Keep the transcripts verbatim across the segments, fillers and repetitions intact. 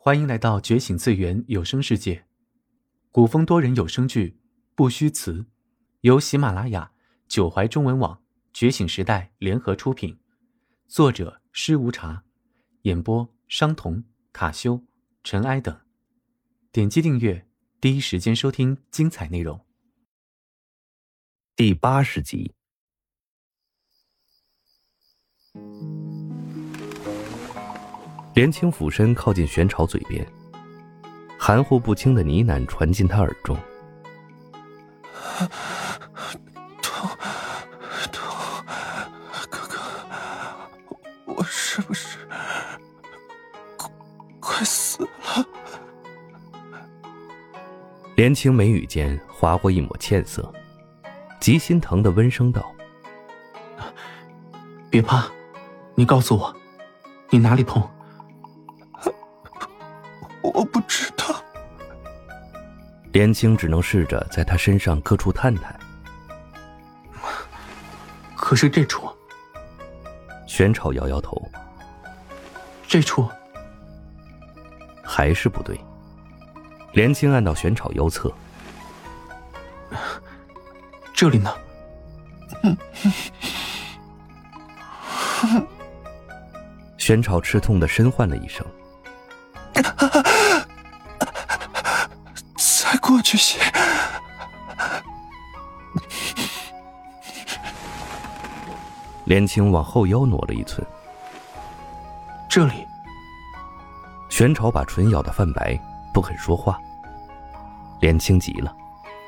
欢迎来到觉醒次元有声世界，古风多人有声剧《不虚词》，由喜马拉雅、九怀中文网、觉醒时代联合出品，作者施无茶，演播商童、卡修、尘埃等。点击订阅，第一时间收听精彩内容。 第八十集。连青俯身靠近玄朝嘴边，含糊不清的呢喃传进他耳中。 痛痛，哥哥，我是不是快快死了？ 连青眉宇间划过一抹歉色，极心疼的温声道： 别怕，你告诉我，你哪里痛？ 我不知道。 连青只能试着在他身上各处探探。 可是这处…… 玄朝摇摇头。 这处…… 还是不对。连青按到玄朝腰侧。 这里呢？ 玄朝吃痛的深唤了一声。 再过去些。 连青往后腰挪了一寸。 这里。 玄朝把唇咬得泛白，不肯说话。连青急了。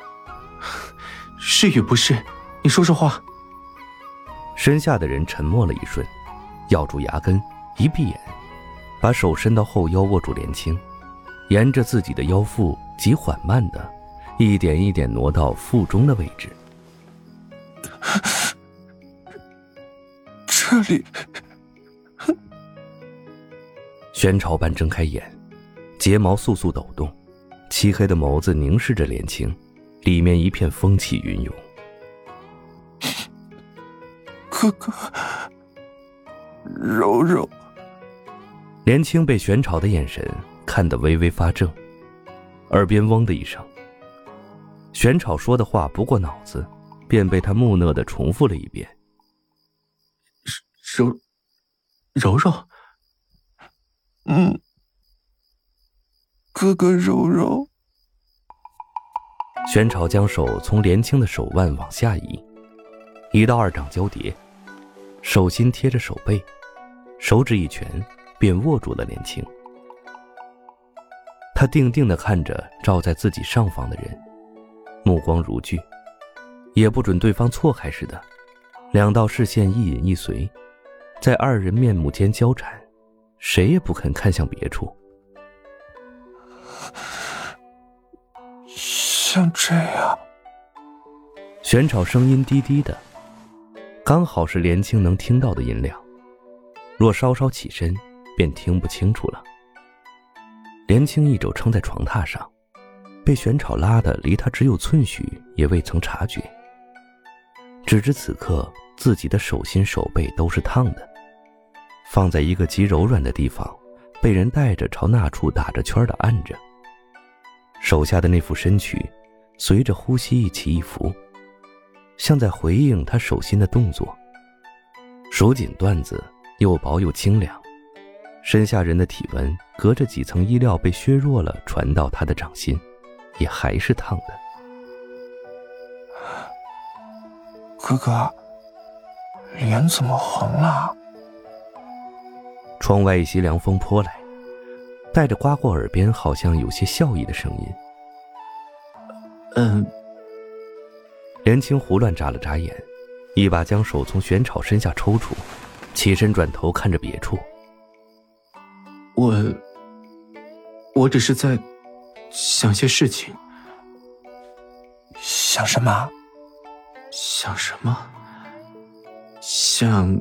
是与不是？你说说话。 身下的人沉默了一瞬，咬住牙根，一闭眼，把手伸到后腰握住连青，沿着自己的腰腹极缓慢的一点一点挪到腹中的位置。 这里。 玄朝般睁开眼，睫毛簌簌抖动，漆黑的眸子凝视着连青，里面一片风起云涌。 哥哥，柔柔。 连青被玄朝的眼神看得微微发怔，耳边嗡的一声，玄朝说的话不过脑子，便被他木讷地重复了一遍。 柔柔柔。 嗯，哥哥柔柔。 玄朝将手从连青的手腕往下移，移到二掌交叠，手心贴着手背，手指一拳便握住了连青。他定定地看着照在自己上方的人，目光如炬，也不准对方错开似的，两道视线一隐一随，在二人面目间交缠，谁也不肯看向别处。 像这样。 玄朝声音低低的，刚好是连青能听到的音量，若稍稍起身便听不清楚了。连青一肘撑在床榻上，被玄朝拉得离他只有寸许，也未曾察觉。只知此刻自己的手心手背都是烫的，放在一个极柔软的地方，被人带着朝那处打着圈的按着。手下的那副身躯随着呼吸一起一伏，像在回应他手心的动作。手紧缎子又薄又清凉，身下人的体温隔着几层衣料被削弱了，传到他的掌心，也还是烫的。 哥哥，脸怎么红了？ 窗外一袭凉风泼来，带着刮过耳边好像有些笑意的声音。 嗯。 连青胡乱眨了眨眼，一把将手从玄朝身下抽出，起身转头看着别处。 我我只是在想些事情。 想什么？ 想什么？想……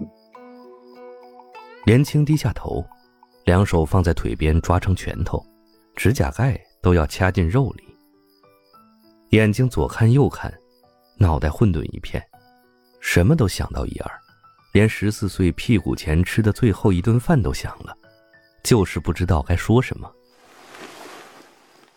连青低下头，两手放在腿边抓成拳头，指甲盖都要掐进肉里，眼睛左看右看，脑袋混沌一片，什么都想到一二，连十四岁屁股前吃的最后一顿饭都想了，就是不知道该说什么。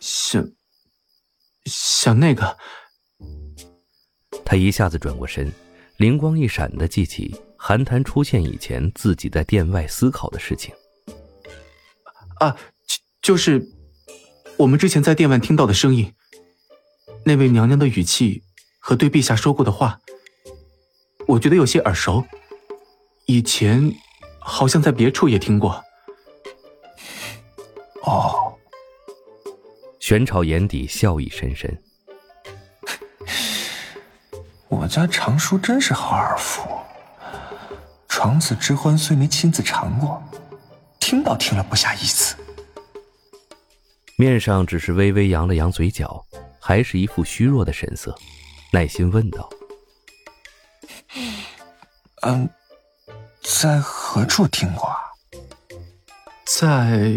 想想那个。 他一下子转过身，灵光一闪地记起韩谈出现以前自己在殿外思考的事情。 啊，就是我们之前在殿外听到的声音，那位娘娘的语气和对陛下说过的话，我觉得有些耳熟，以前好像在别处也听过。 哦， 玄朝眼底笑意深深。 我家常叔真是好耳福，床子之欢虽没亲自尝过，听到听了不下一次。 面上只是微微扬了扬嘴角，还是一副虚弱的神色，耐心问道： 嗯，在何处听过啊？ 在……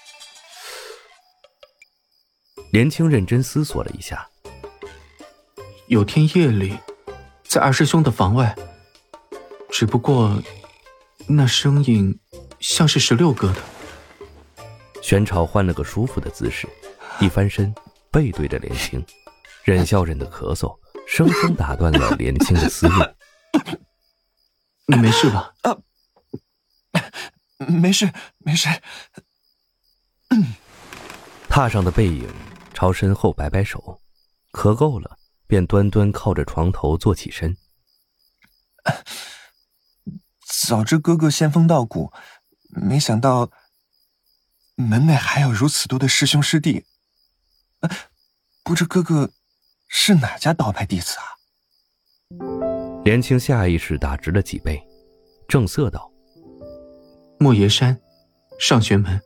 连青认真思索了一下， 有天夜里，在二师兄的房外，只不过那声音像是十六哥的。 玄朝换了个舒服的姿势，一翻身背对着连青，忍笑忍的咳嗽生生打断了连青的思路。 你没事吧？ 啊，没事没事。 榻上的背影朝身后摆摆手，咳够了便端端靠着床头坐起身。 早知哥哥仙风道骨，没想到门内还有如此多的师兄师弟。呃、不知哥哥是哪家道派弟子啊？ 连青下意识打直了脊背，正色道： 莫邪山上玄门。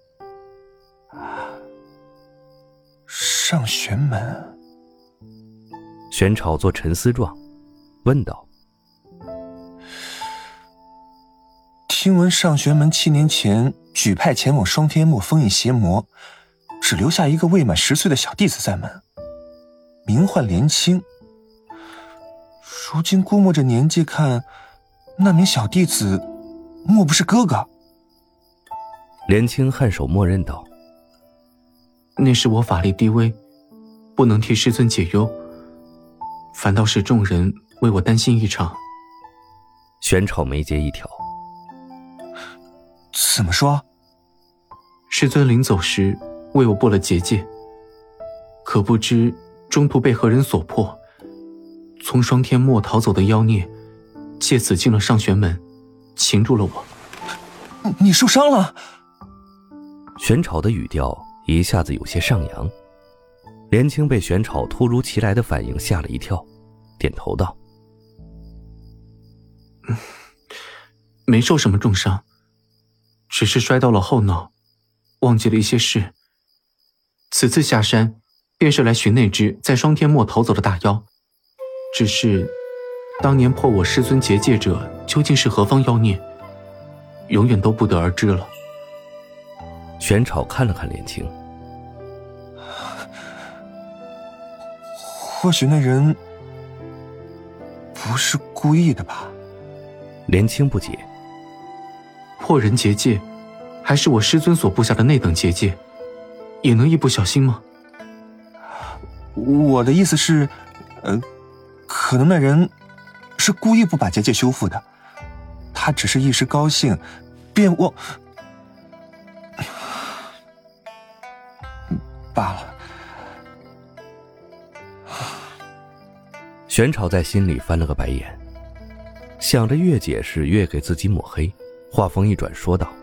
上玄门。 玄朝做沉思状，问道： 听闻上玄门七年前举派前往双天墓封印邪魔，只留下一个未满十岁的小弟子在门，名唤连青。如今估摸着年纪看，那名小弟子莫不是哥哥？ 连青颔首默认道： 那是我法力低微，不能替师尊解忧，反倒是众人为我担心一场。 玄朝眉睫一挑： 怎么说？ 师尊临走时为我布了结界，可不知中途被何人所破，从双天墨逃走的妖孽借此进了上玄门，擒住了我。 你受伤了？ 玄朝的语调一下子有些上扬。连青被玄朝突如其来的反应吓了一跳，点头道： 嗯，没受什么重伤，只是摔到了后脑，忘记了一些事。此次下山便是来寻那只在双天墨逃走的大妖，只是当年破我师尊结界者究竟是何方妖孽，永远都不得而知了。 玄朝看了看连青， 或许那人不是故意的吧？ 连青不解， 破人结界，还是我师尊所布下的那等结界，也能一不小心吗？ 我的意思是，呃，可能那人是故意不把结界修复的，他只是一时高兴，便忘罢了。 玄朝在心里翻了个白眼，想着越解释越给自己抹黑，话锋一转说道：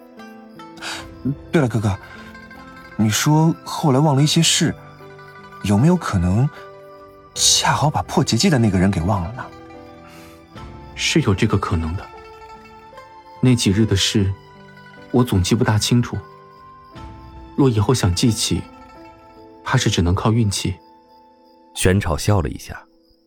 对了，哥哥，你说后来忘了一些事，有没有可能恰好把破结界的那个人给忘了呢？ 是有这个可能的。那几日的事我总记不大清楚，若以后想记起，怕是只能靠运气。 玄朝笑了一下，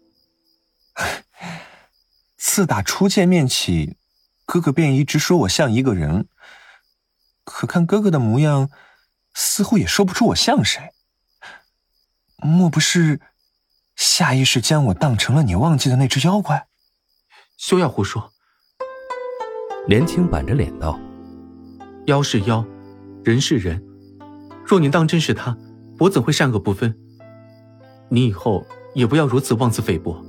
自打初见面起，哥哥便一直说我像一个人，可看哥哥的模样，似乎也说不出我像谁。莫不是下意识将我当成了你忘记的那只妖怪？ 休要胡说。 连青板着脸道： 妖是妖，人是人，若你当真是他， 我怎会善恶不分？你以后也不要如此妄自菲薄。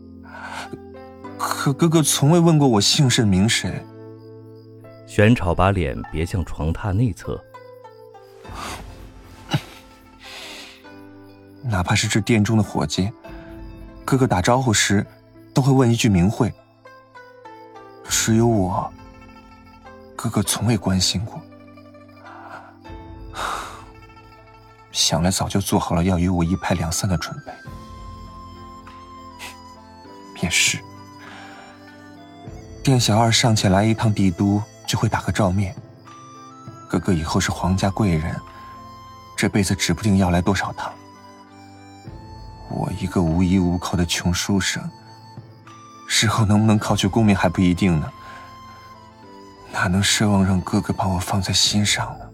可哥哥从未问过我姓甚名谁。 玄草把脸别向床榻内侧。 哪怕是这店中的伙计，哥哥打招呼时都会问一句名讳。只有我，哥哥从未关心过。想来早就做好了要与我一拍两散的准备。也是，店小二尚且来一趟帝都就会打个照面，哥哥以后是皇家贵人，这辈子指不定要来多少趟。我一个无依无靠的穷书生，日后能不能考取功名还不一定呢，哪能奢望让哥哥把我放在心上呢？